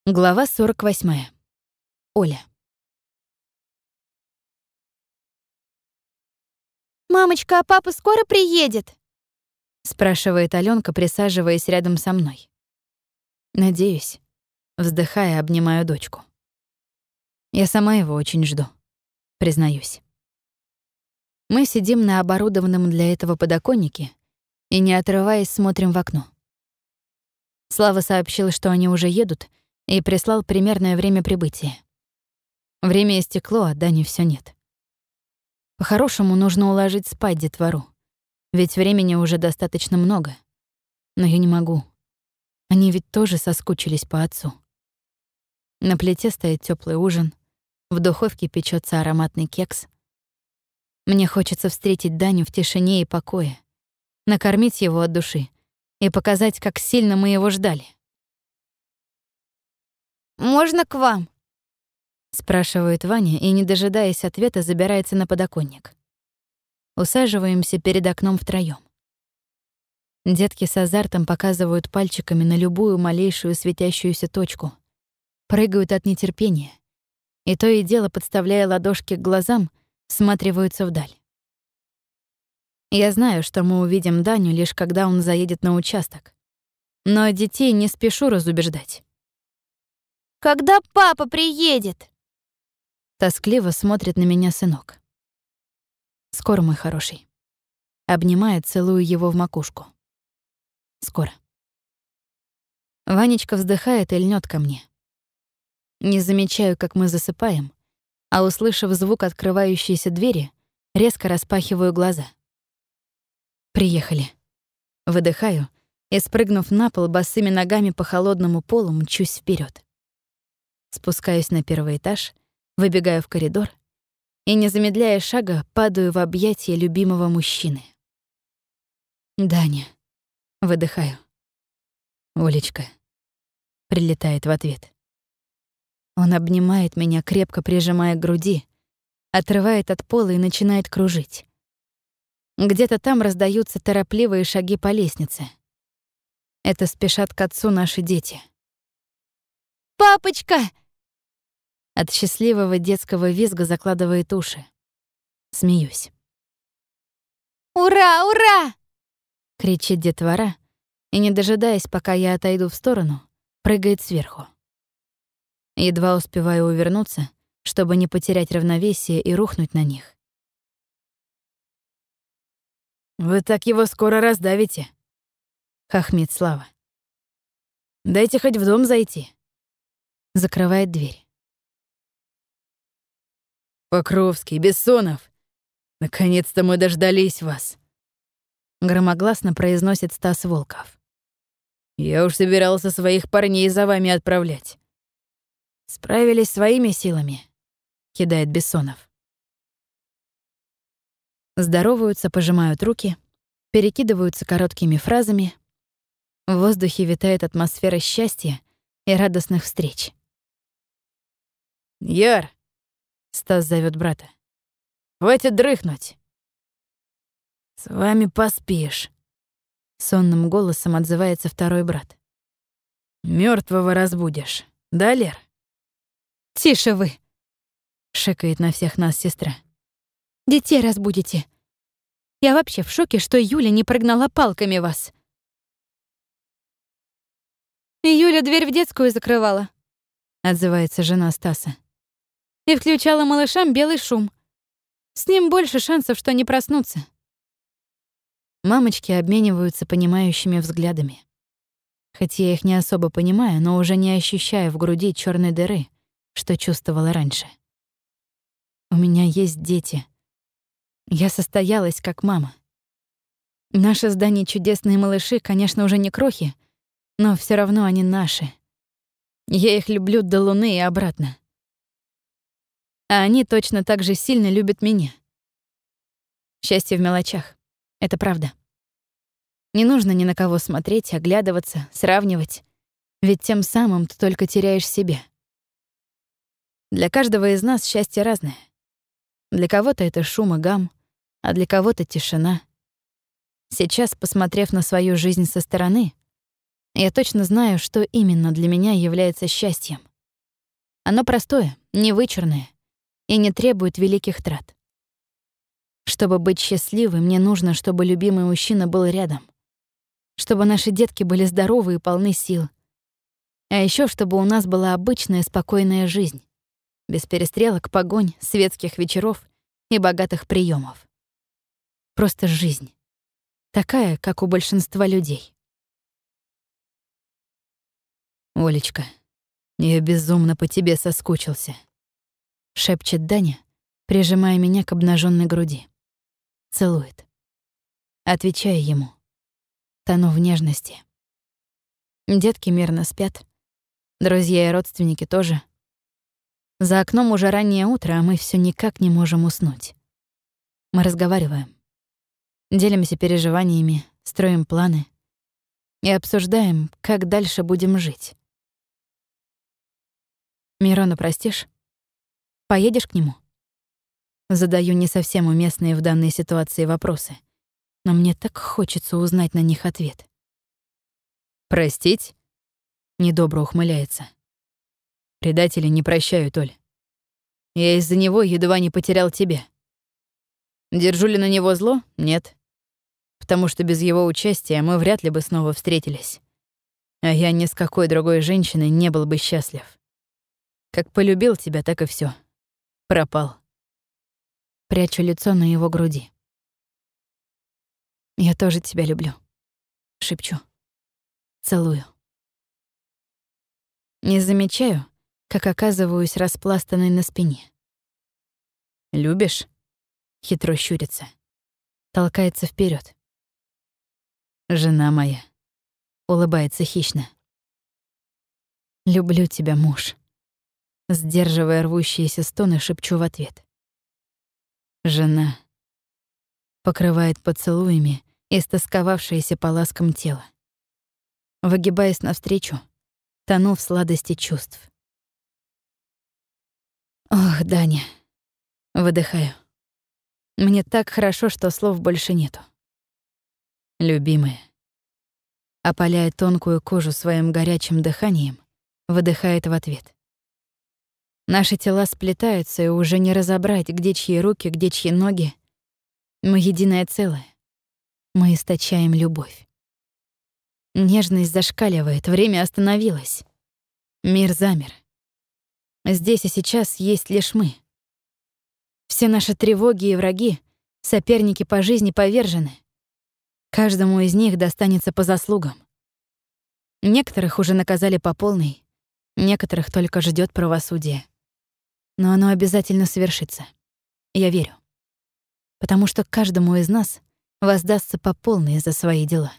Глава 48. Оля. «Мамочка, а папа скоро приедет?» — спрашивает Алёнка, присаживаясь рядом со мной. Надеюсь, вздыхая, обнимаю дочку. Я сама его очень жду, признаюсь. Мы сидим на оборудованном для этого подоконнике и, не отрываясь, смотрим в окно. Слава сообщил, что они уже едут, и прислал примерное время прибытия. Время истекло, а Дани всё нет. По-хорошему, нужно уложить спать детвору, ведь времени уже достаточно много. Но я не могу. Они ведь тоже соскучились по отцу. На плите стоит тёплый ужин, в духовке печётся ароматный кекс. Мне хочется встретить Даню в тишине и покое, накормить его от души и показать, как сильно мы его ждали. «Можно к вам?» — спрашивает Ваня и, не дожидаясь ответа, забирается на подоконник. Усаживаемся перед окном втроём. Детки с азартом показывают пальчиками на любую малейшую светящуюся точку, прыгают от нетерпения и то и дело, подставляя ладошки к глазам, всматриваются вдаль. Я знаю, что мы увидим Даню лишь когда он заедет на участок, но детей не спешу разубеждать. «Когда папа приедет?» Тоскливо смотрит на меня сынок. Скоро, мой хороший. Обнимаю, целую его в макушку. Скоро. Ванечка вздыхает и льнёт ко мне. Не замечаю, как мы засыпаем, а, услышав звук открывающейся двери, резко распахиваю глаза. Приехали. Выдыхаю и, спрыгнув на пол, босыми ногами по холодному полу мчусь вперёд. Спускаюсь на первый этаж, выбегаю в коридор и, не замедляя шага, падаю в объятия любимого мужчины. «Даня», — выдыхаю. «Олечка», — прилетает в ответ. Он обнимает меня, крепко прижимая к груди, отрывает от пола и начинает кружить. Где-то там раздаются торопливые шаги по лестнице. Это спешат к отцу наши дети. «Папочка!» От счастливого детского визга закладывает уши. Смеюсь. «Ура, ура!» — кричит детвора, и, не дожидаясь, пока я отойду в сторону, прыгает сверху. Едва успеваю увернуться, чтобы не потерять равновесие и рухнуть на них. «Вы так его скоро раздавите», — хохмит Слава. «Дайте хоть в дом зайти». Закрывает дверь. «Покровский, Бессонов, наконец-то мы дождались вас», — громогласно произносит Стас Волков. «Я уж собирался своих парней за вами отправлять». «Справились своими силами», — кидает Бессонов. Здороваются, пожимают руки, перекидываются короткими фразами. В воздухе витает атмосфера счастья и радостных встреч. «Яр!» — Стас зовёт брата. «Хватит дрыхнуть!» «С вами поспишь», — сонным голосом отзывается второй брат. «Мёртвого разбудишь, да, Лер?» «Тише вы!» — шикает на всех нас сестра. «Детей разбудите. Я вообще в шоке, что Юля не прогнала палками вас». «Юля дверь в детскую закрывала», — отзывается жена Стаса. «и включала малышам белый шум. С ним больше шансов, что не проснутся». Мамочки обмениваются понимающими взглядами. Хоть я их не особо понимаю, но уже не ощущаю в груди чёрной дыры, что чувствовала раньше. У меня есть дети. Я состоялась как мама. Наши с Даней чудесные малыши, конечно, уже не крохи, но всё равно они наши. Я их люблю до луны и обратно. А они точно так же сильно любят меня. Счастье в мелочах. Это правда. Не нужно ни на кого смотреть, оглядываться, сравнивать, ведь тем самым ты только теряешь себя. Для каждого из нас счастье разное. Для кого-то это шум и гам, а для кого-то тишина. Сейчас, посмотрев на свою жизнь со стороны, Я точно знаю, что именно для меня является счастьем. Оно простое, невычурное и не требует великих трат. Чтобы быть счастливой, мне нужно, чтобы любимый мужчина был рядом, чтобы наши детки были здоровы и полны сил, а еще чтобы у нас была обычная спокойная жизнь, без перестрелок, погонь, светских вечеров и богатых приемов. Просто жизнь. Такая, как у большинства людей. «Олечка, я безумно по тебе соскучился», — шепчет Даня, прижимая меня к обнаженной груди. Целует. Отвечаю ему. Тону в нежности. Детки мирно спят. Друзья и родственники тоже. За окном уже раннее утро, а мы все никак не можем уснуть. Мы разговариваем. Делимся переживаниями, строим планы и обсуждаем, как дальше будем жить. «Мирона простишь? Поедешь к нему?» Задаю не совсем уместные в данной ситуации вопросы, но мне так хочется узнать на них ответ. «Простить?» — недобро ухмыляется. «Предатели не прощают, Оль. Я из-за него едва не потерял тебя. Держу ли на него зло? Нет. Потому что без его участия мы вряд ли бы снова встретились. А я ни с какой другой женщиной не был бы счастлив. Как полюбил тебя, так и все. Пропал». Прячу лицо на его груди. «Я тоже тебя люблю», — шепчу. Целую. Не замечаю, как оказываюсь распластанной на спине. «Любишь?» — хитро щурится. Толкается вперед. «Жена моя», — улыбается хищно. «Люблю тебя, муж». Сдерживая рвущиеся стоны, шепчу в ответ. «Жена», — покрывает поцелуями истосковавшееся по ласкам тело. Выгибаясь навстречу, тону в сладости чувств. «Ох, Даня», — выдыхаю. Мне так хорошо, что слов больше нету. «Любимая», — опаляя тонкую кожу своим горячим дыханием, выдыхает в ответ. Наши тела сплетаются, и уже не разобрать, где чьи руки, где чьи ноги. Мы единое целое. Мы источаем любовь. Нежность зашкаливает, время остановилось. Мир замер. Здесь и сейчас есть лишь мы. Все наши тревоги и враги, соперники по жизни повержены. Каждому из них достанется по заслугам. Некоторых уже наказали по полной, некоторых только ждет правосудие. Но оно обязательно совершится. Я верю. Потому что каждому из нас воздастся по полной за свои дела.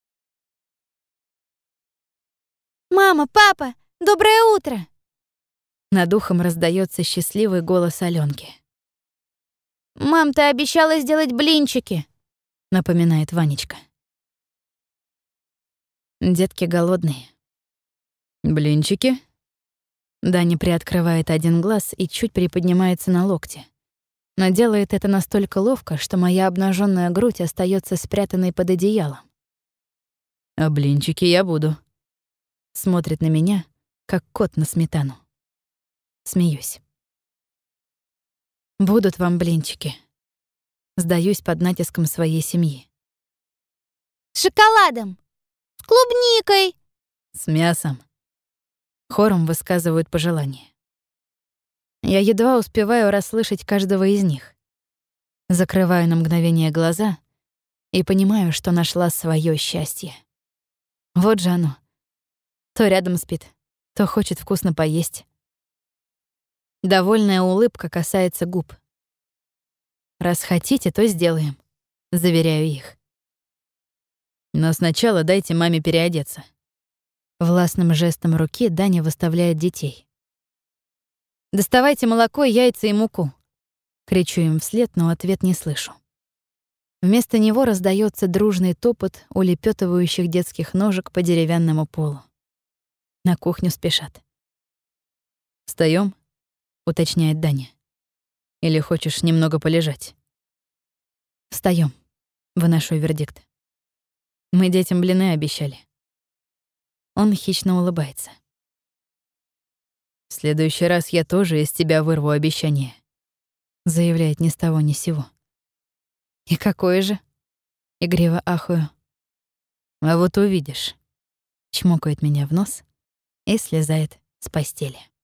«Мама, папа, доброе утро!» Над ухом раздается счастливый голос Алёнки. «Мам, ты обещала сделать блинчики!» — напоминает Ванечка. Детки голодные. «Блинчики?» Даня приоткрывает один глаз и чуть приподнимается на локте. Но делает это настолько ловко, что моя обнаженная грудь остается спрятанной под одеялом. «А блинчики я буду». Смотрит на меня, как кот на сметану. Смеюсь. «Будут вам блинчики». Сдаюсь под натиском своей семьи. «С шоколадом! С клубникой!» «С мясом». Хором высказывают пожелания. Я едва успеваю расслышать каждого из них. Закрываю на мгновение глаза и понимаю, что нашла своё счастье. Вот же оно. То рядом спит, то хочет вкусно поесть. Довольная улыбка касается губ. «Раз хотите, то сделаем», — заверяю их. «Но сначала дайте маме переодеться». Властным жестом руки Даня выставляет детей. «Доставайте молоко, яйца и муку», — кричу им вслед, но ответ не слышу. Вместо него раздаётся дружный топот улепётывающих детских ножек по деревянному полу. На кухню спешат. «Встаём?» — уточняет Даня. «Или хочешь немного полежать?» «Встаём», — выношу вердикт. «Мы детям блины обещали». Он хищно улыбается. «В следующий раз я тоже из тебя вырву обещание», — заявляет ни с того ни с сего. «И какое же?» — игриво ахую. «А вот увидишь», — чмокает меня в нос и слезает с постели.